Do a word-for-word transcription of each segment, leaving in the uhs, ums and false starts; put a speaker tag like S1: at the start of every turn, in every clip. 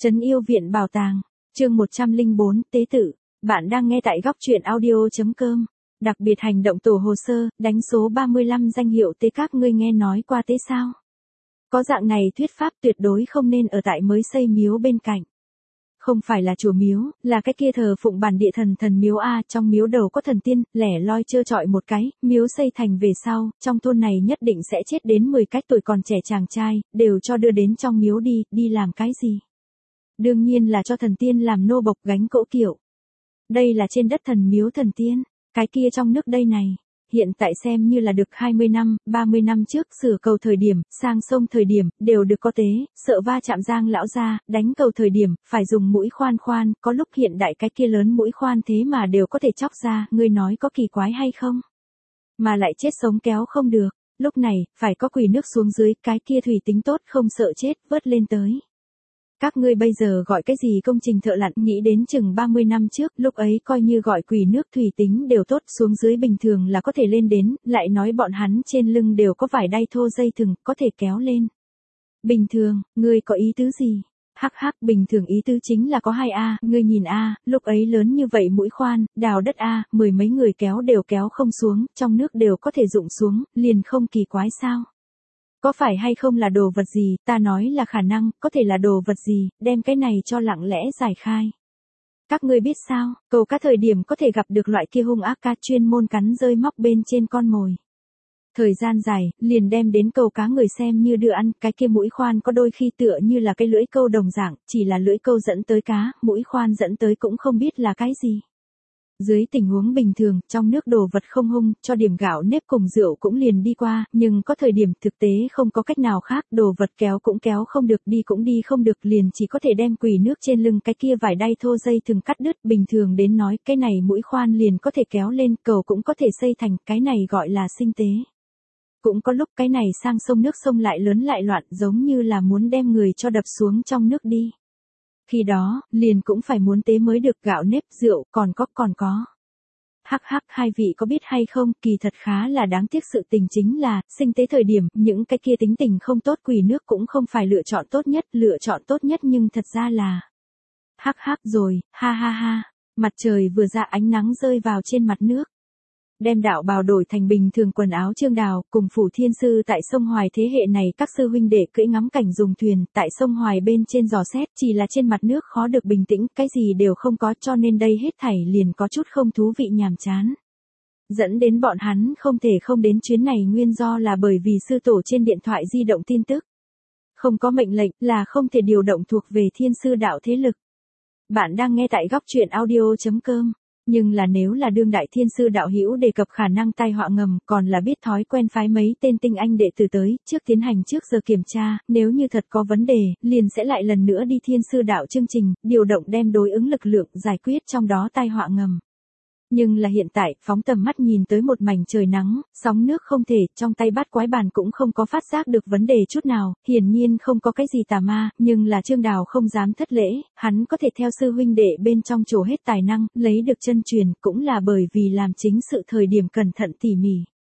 S1: Trấn Yêu Viện Bảo Tàng, chương một trăm lẻ bốn, Tế Tự. Bạn đang nghe tại góc truyện audio chấm com. Đặc biệt hành động tổ hồ sơ, đánh số ba mươi lăm danh hiệu tế, các ngươi nghe nói qua tế sao? Có dạng này thuyết pháp tuyệt đối không nên ở tại mới xây miếu bên cạnh. Không phải là chùa miếu, là cái kia thờ phụng bản địa thần thần miếu A, trong miếu đầu có thần tiên, lẻ loi trơ trọi một cái, miếu xây thành về sau, trong thôn này nhất định sẽ chết đến mười cái tuổi còn trẻ chàng trai, đều cho đưa đến trong miếu đi, đi làm cái gì? Đương nhiên là cho thần tiên làm nô bộc gánh cỗ kiệu. Đây là trên đất thần miếu thần tiên, cái kia trong nước đây này. Hiện tại xem như là được hai mươi năm, ba mươi năm trước sửa cầu thời điểm, sang sông thời điểm, đều được có tế, sợ va chạm giang lão ra, đánh cầu thời điểm, phải dùng mũi khoan khoan, có lúc hiện đại cái kia lớn mũi khoan thế mà đều có thể chóc ra, ngươi nói có kỳ quái hay không? Mà lại chết sống kéo không được, lúc này, phải có quỳ nước xuống dưới, cái kia thủy tính tốt không sợ chết, vớt lên tới. Các ngươi bây giờ gọi cái gì công trình thợ lặn, nghĩ đến chừng ba mươi năm trước, lúc ấy coi như gọi quỳ nước thủy tính đều tốt, xuống dưới bình thường là có thể lên đến, lại nói bọn hắn trên lưng đều có vải đay thô dây thừng, có thể kéo lên. Bình thường, ngươi có ý tứ gì? Hắc hắc, bình thường ý tứ chính là có hai A, ngươi nhìn A, lúc ấy lớn như vậy mũi khoan, đào đất A, mười mấy người kéo đều kéo không xuống, trong nước đều có thể rụng xuống, liền không kỳ quái sao? Có phải hay không là đồ vật gì, ta nói là khả năng, có thể là đồ vật gì, đem cái này cho lặng lẽ giải khai. Các ngươi biết sao, cầu cá thời điểm có thể gặp được loại kia hung ác cá chuyên môn cắn rơi móc bên trên con mồi. Thời gian dài, liền đem đến cầu cá người xem như đưa ăn, cái kia mũi khoan có đôi khi tựa như là cái lưỡi câu đồng dạng, chỉ là lưỡi câu dẫn tới cá, mũi khoan dẫn tới cũng không biết là cái gì. Dưới tình huống bình thường, trong nước đồ vật không hung, cho điểm gạo nếp cùng rượu cũng liền đi qua, nhưng có thời điểm thực tế không có cách nào khác, đồ vật kéo cũng kéo không được, đi cũng đi không được, liền chỉ có thể đem quỳ nước trên lưng cái kia vải đay thô dây thừng cắt đứt, bình thường đến nói, cái này mũi khoan liền có thể kéo lên, cầu cũng có thể xây thành, cái này gọi là sinh tế. Cũng có lúc cái này sang sông nước sông lại lớn lại loạn, giống như là muốn đem người cho đập xuống trong nước đi. Khi đó, liền cũng phải muốn tế mới được, gạo nếp rượu, còn có còn có. Hắc hắc, hai vị có biết hay không, kỳ thật khá là đáng tiếc, sự tình chính là, sinh tế thời điểm, những cái kia tính tình không tốt quỳ nước cũng không phải lựa chọn tốt nhất, lựa chọn tốt nhất nhưng thật ra là. Hắc hắc rồi, ha ha ha, mặt trời vừa ra ánh nắng rơi vào trên mặt nước. Đem đạo bào đổi thành bình thường quần áo Trương Đào, cùng Phủ Thiên Sư tại sông Hoài thế hệ này các sư huynh đệ cưỡi ngắm cảnh dùng thuyền, tại sông Hoài bên trên dò xét, chỉ là trên mặt nước khó được bình tĩnh, cái gì đều không có, cho nên đây hết thảy liền có chút không thú vị nhàm chán. Dẫn đến bọn hắn không thể không đến chuyến này nguyên do là bởi vì sư tổ trên điện thoại di động tin tức. Không có mệnh lệnh là không thể điều động thuộc về Thiên Sư đạo thế lực. Bạn đang nghe tại góc truyện audio chấm com. Nhưng là nếu là đương đại Thiên Sư đạo hữu đề cập khả năng tai họa ngầm, còn là biết thói quen phái mấy tên tinh anh đệ tử tới, trước tiến hành trước giờ kiểm tra, nếu như thật có vấn đề, liền sẽ lại lần nữa đi Thiên Sư đạo chương trình, điều động đem đối ứng lực lượng giải quyết trong đó tai họa ngầm. Nhưng là hiện tại, phóng tầm mắt nhìn tới một mảnh trời nắng, sóng nước không thể, trong tay bát quái bàn cũng không có phát giác được vấn đề chút nào, hiển nhiên không có cái gì tà ma, nhưng là Trương Đào không dám thất lễ, hắn có thể theo sư huynh đệ bên trong trổ hết tài năng, lấy được chân truyền, cũng là bởi vì làm chính sự thời điểm cẩn thận tỉ mỉ.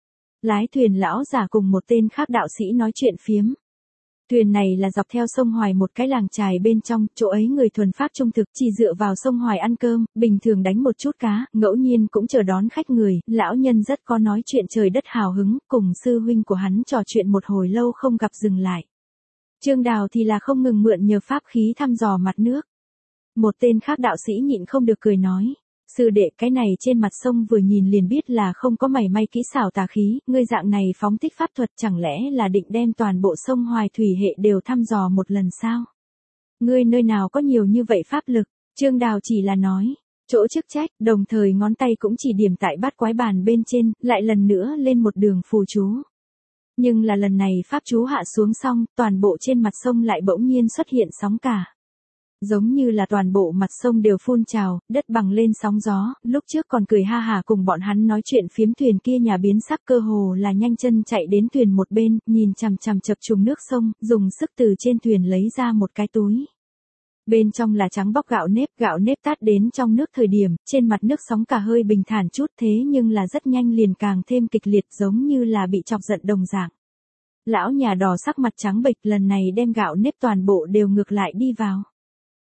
S1: Lái thuyền lão giả cùng một tên khác đạo sĩ nói chuyện phiếm. Thuyền này là dọc theo sông Hoài một cái làng chài bên trong, chỗ ấy người thuần phác trung thực, chỉ dựa vào sông Hoài ăn cơm, bình thường đánh một chút cá, ngẫu nhiên cũng chờ đón khách người, lão nhân rất có nói chuyện trời đất hào hứng, cùng sư huynh của hắn trò chuyện một hồi lâu không gặp dừng lại. Trương Đào thì là không ngừng mượn nhờ pháp khí thăm dò mặt nước. Một tên khác đạo sĩ nhịn không được cười nói. Sư đệ, cái này trên mặt sông vừa nhìn liền biết là không có mảy may kỹ xảo tà khí, ngươi dạng này phóng thích pháp thuật chẳng lẽ là định đem toàn bộ sông Hoài thủy hệ đều thăm dò một lần sao? Ngươi nơi nào có nhiều như vậy pháp lực? Trương Đào chỉ là nói, chỗ chức trách, đồng thời ngón tay cũng chỉ điểm tại bát quái bàn bên trên, lại lần nữa lên một đường phù chú. Nhưng là lần này pháp chú hạ xuống xong, toàn bộ trên mặt sông lại bỗng nhiên xuất hiện sóng cả. Giống như là toàn bộ mặt sông đều phun trào, đất bằng lên sóng gió, lúc trước còn cười ha hả cùng bọn hắn nói chuyện phiếm thuyền kia nhà biến sắc cơ hồ là nhanh chân chạy đến thuyền một bên, nhìn chằm chằm chập trùng nước sông, dùng sức từ trên thuyền lấy ra một cái túi. Bên trong là trắng bóc gạo nếp, gạo nếp tát đến trong nước thời điểm, trên mặt nước sóng cả hơi bình thản chút thế nhưng là rất nhanh liền càng thêm kịch liệt giống như là bị chọc giận đồng dạng. Lão nhà đỏ sắc mặt trắng bệch lần này đem gạo nếp toàn bộ đều ngược lại đi vào.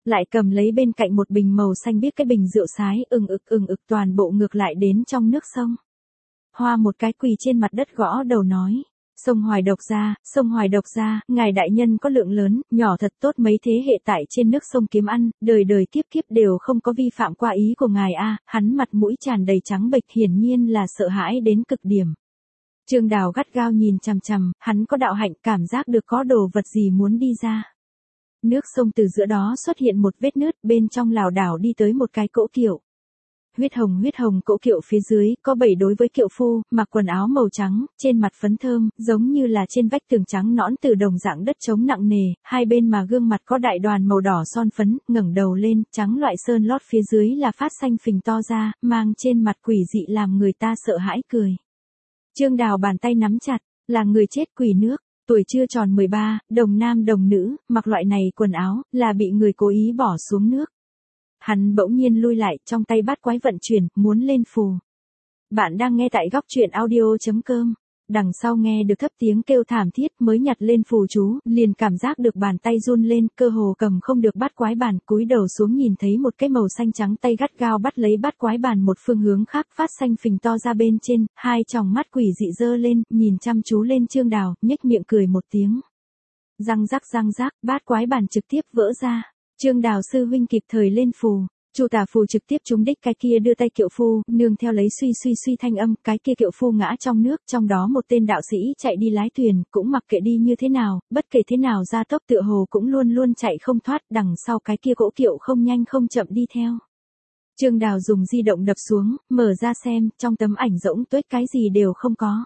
S1: lại cầm lấy bên cạnh một bình màu xanh biếc cái bình rượu sái ừng ực ừng ực toàn bộ ngược lại đến trong nước sông. Hoa một cái quỳ trên mặt đất gõ đầu nói. Sông Hoài độc ra, sông Hoài độc ra, ngài đại nhân có lượng lớn, nhỏ thật tốt mấy thế hệ tại trên nước sông kiếm ăn, đời đời kiếp kiếp đều không có vi phạm qua ý của ngài a. Hắn mặt mũi tràn đầy trắng bệch hiển nhiên là sợ hãi đến cực điểm. Trương Đào gắt gao nhìn chằm chằm, hắn có đạo hạnh cảm giác được có đồ vật gì muốn đi ra. Nước sông từ giữa đó xuất hiện một vết nứt, bên trong lảo đảo đi tới một cái cỗ kiệu. Huyết hồng huyết hồng cỗ kiệu phía dưới, có bảy đối với kiệu phu, mặc quần áo màu trắng, trên mặt phấn thơm, giống như là trên vách tường trắng nõn từ đồng dạng đất trống nặng nề, hai bên mà gương mặt có đại đoàn màu đỏ son phấn, ngẩng đầu lên, trắng loại sơn lót phía dưới là phát xanh phình to ra, mang trên mặt quỷ dị làm người ta sợ hãi cười. Trương Đào bàn tay nắm chặt, là người chết quỷ nước. Tuổi chưa tròn mười ba, đồng nam đồng nữ, mặc loại này quần áo, là bị người cố ý bỏ xuống nước. Hắn bỗng nhiên lui lại, trong tay bát quái vận chuyển, muốn lên phù. Bạn đang nghe tại góc truyện audio chấm com. Đằng sau nghe được thấp tiếng kêu thảm thiết mới nhặt lên phù chú, liền cảm giác được bàn tay run lên, cơ hồ cầm không được bát quái bàn, cúi đầu xuống nhìn thấy một cái màu xanh trắng tay gắt gao bắt lấy bát quái bàn một phương hướng khác phát xanh phình to ra bên trên, hai tròng mắt quỷ dị dơ lên, nhìn chăm chú lên Trương Đào, nhếch miệng cười một tiếng. Răng rắc răng rắc, bát quái bàn trực tiếp vỡ ra. Trương Đào sư huynh kịp thời lên phù. Chu tả phù trực tiếp trúng đích cái kia đưa tay kiệu phu, nương theo lấy suy suy suy thanh âm, cái kia kiệu phu ngã trong nước, trong đó một tên đạo sĩ chạy đi lái thuyền, cũng mặc kệ đi như thế nào, bất kể thế nào ra tốc tựa hồ cũng luôn luôn chạy không thoát, đằng sau cái kia gỗ kiệu không nhanh không chậm đi theo. Trương Đào dùng di động đập xuống, mở ra xem, trong tấm ảnh rỗng tuếch cái gì đều không có.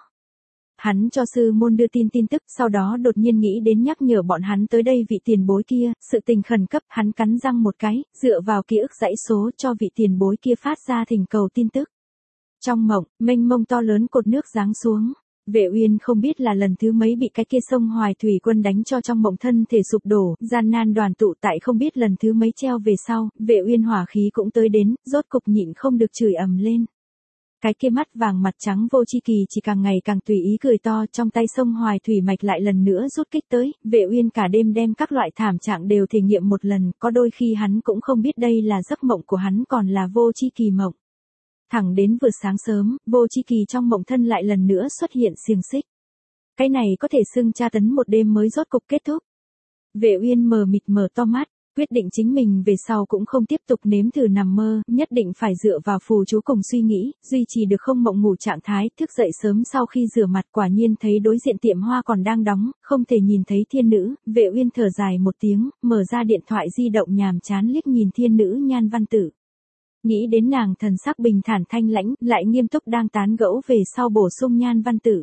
S1: Hắn cho sư môn đưa tin tin tức, sau đó đột nhiên nghĩ đến nhắc nhở bọn hắn tới đây vị tiền bối kia, sự tình khẩn cấp, hắn cắn răng một cái, dựa vào ký ức dãy số cho vị tiền bối kia phát ra thỉnh cầu tin tức. Trong mộng, mênh mông to lớn cột nước giáng xuống. Vệ Uyên không biết là lần thứ mấy bị cái kia sông Hoài thủy quân đánh cho trong mộng thân thể sụp đổ, gian nan đoàn tụ tại không biết lần thứ mấy treo về sau, Vệ Uyên hỏa khí cũng tới đến, rốt cục nhịn không được chửi ầm lên. Cái kia mắt vàng mặt trắng Vô Chi Kỳ chỉ càng ngày càng tùy ý cười to, trong tay sông Hoài thủy mạch lại lần nữa rút kích tới, Vệ Uyên cả đêm đem các loại thảm trạng đều thể nghiệm một lần, có đôi khi hắn cũng không biết đây là giấc mộng của hắn còn là Vô Chi Kỳ mộng. Thẳng đến vừa sáng sớm, Vô Chi Kỳ trong mộng thân lại lần nữa xuất hiện xiềng xích. Cái này có thể xưng tra tấn một đêm mới rốt cục kết thúc. Vệ Uyên mờ mịt mở to mắt, quyết định chính mình về sau cũng không tiếp tục nếm thử nằm mơ, nhất định phải dựa vào phù chú cùng suy nghĩ, duy trì được không mộng ngủ trạng thái, thức dậy sớm sau khi rửa mặt quả nhiên thấy đối diện tiệm hoa còn đang đóng, không thể nhìn thấy thiên nữ, Vệ Uyên thở dài một tiếng, mở ra điện thoại di động nhàm chán liếc nhìn thiên nữ Nhan Văn Tử. Nghĩ đến nàng thần sắc bình thản thanh lãnh, lại nghiêm túc đang tán gẫu về sau bổ sung Nhan Văn Tử.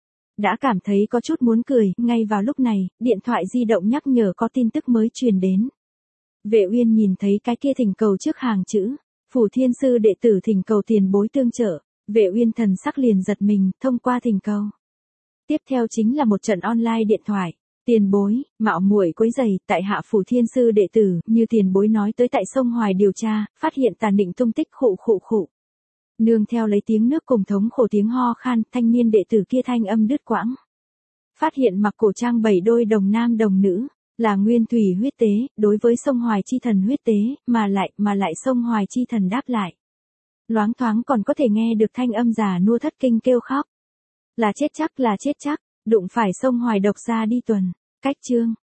S1: Đã cảm thấy có chút muốn cười, ngay vào lúc này, điện thoại di động nhắc nhở có tin tức mới truyền đến. Vệ Uyên nhìn thấy cái kia thỉnh cầu trước hàng chữ, Phủ Thiên Sư đệ tử thỉnh cầu tiền bối tương trợ, Vệ Uyên thần sắc liền giật mình, thông qua thỉnh cầu. Tiếp theo chính là một trận online điện thoại, tiền bối, mạo muội quấy rầy, tại hạ Phủ Thiên Sư đệ tử, như tiền bối nói tới tại sông Hoài điều tra, phát hiện Tàn Định tung tích khụ khụ khụ. Nương theo lấy tiếng nước cùng thống khổ tiếng ho khan, thanh niên đệ tử kia thanh âm đứt quãng. Phát hiện mặc cổ trang bảy đôi đồng nam đồng nữ. Là nguyên thủy huyết tế, đối với sông Hoài chi thần huyết tế, mà lại, mà lại sông Hoài chi thần đáp lại. Loáng thoáng còn có thể nghe được thanh âm già nua thất kinh kêu khóc. Là chết chắc là chết chắc, đụng phải sông Hoài độc ra đi tuần, cách chương.